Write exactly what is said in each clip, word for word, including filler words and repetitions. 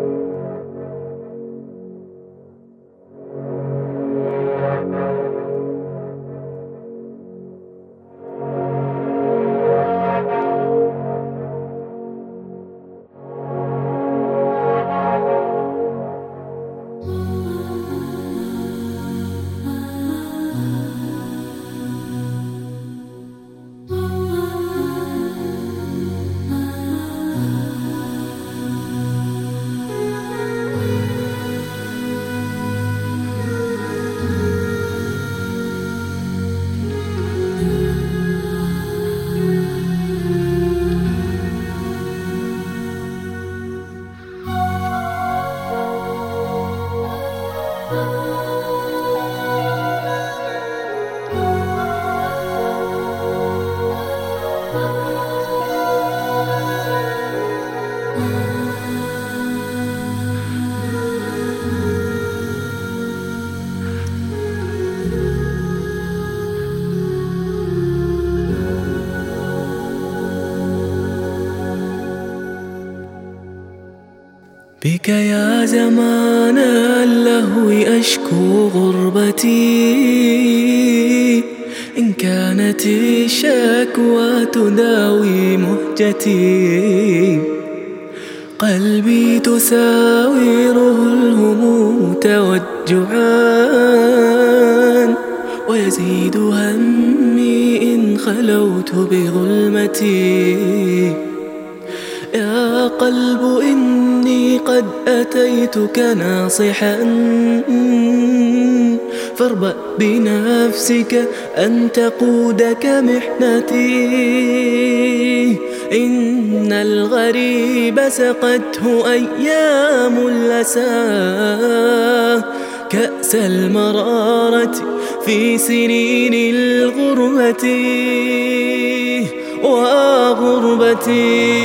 بك يا زمان اللهو أشكو غربتي، إن كانت الشكوى تداوي مهجتي. قلبي تساوره الهموم توجعان، ويزيد همي إن خلوت بظلمتي. يا قلب إني قد أتيتك ناصحا، فاربأ بنفسك أن تقودك محنتي. إن الغريب سقته أيام الأسى، كأس المرارة في سنين الغربة وغربتي.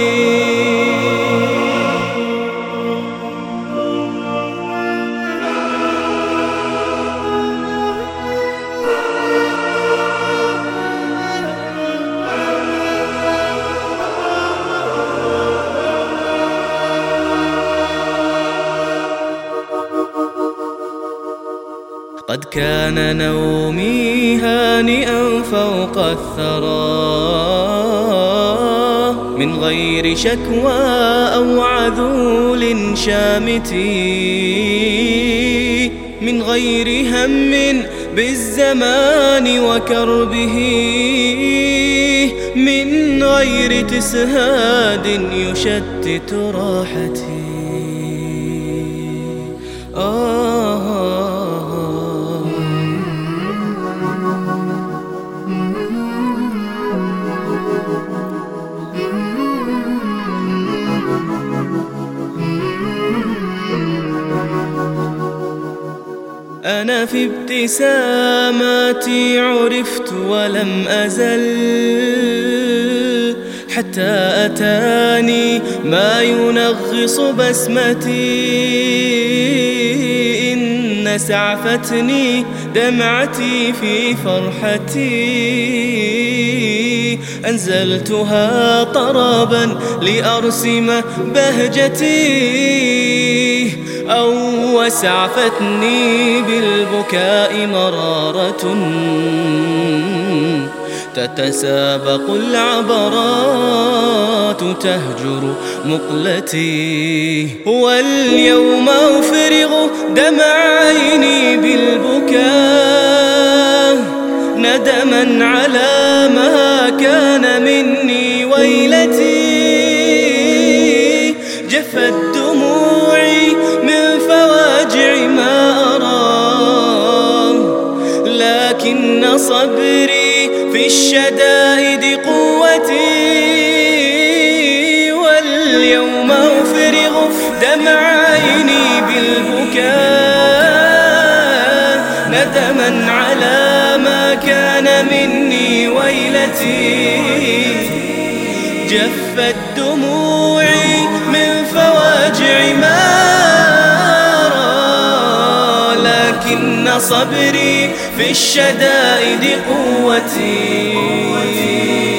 قد كان نومي هانئا فوق الثرى، من غير شكوى أو عذول شامت، من غير هم بالزمان وكربه، من غير تسهاد يشتت راحتي. آه أنا في ابتساماتي عرفت ولم أزل، حتى أتاني ما ينغص بسمتي. إن سعفتني دمعتي في فرحتي، أنزلتها طربا لأرسم بهجتي. أو وسعفتني بالبكاء مرارة، تتسابق العبرات تهجر مقلتي. واليوم أفرغ دمع عيني بالبكاء، ندما على ما كان مني ويلتي. جفت دموعي من فواجع ما أرى، لكن صبري في الشدائد قوتي. واليوم أفرغ دمع عيني بالبكاء، ندما على ما كان مني ويلتي. جفت دموعي من فواجع ما أرى، لكن صبري في الشدائد قوتي.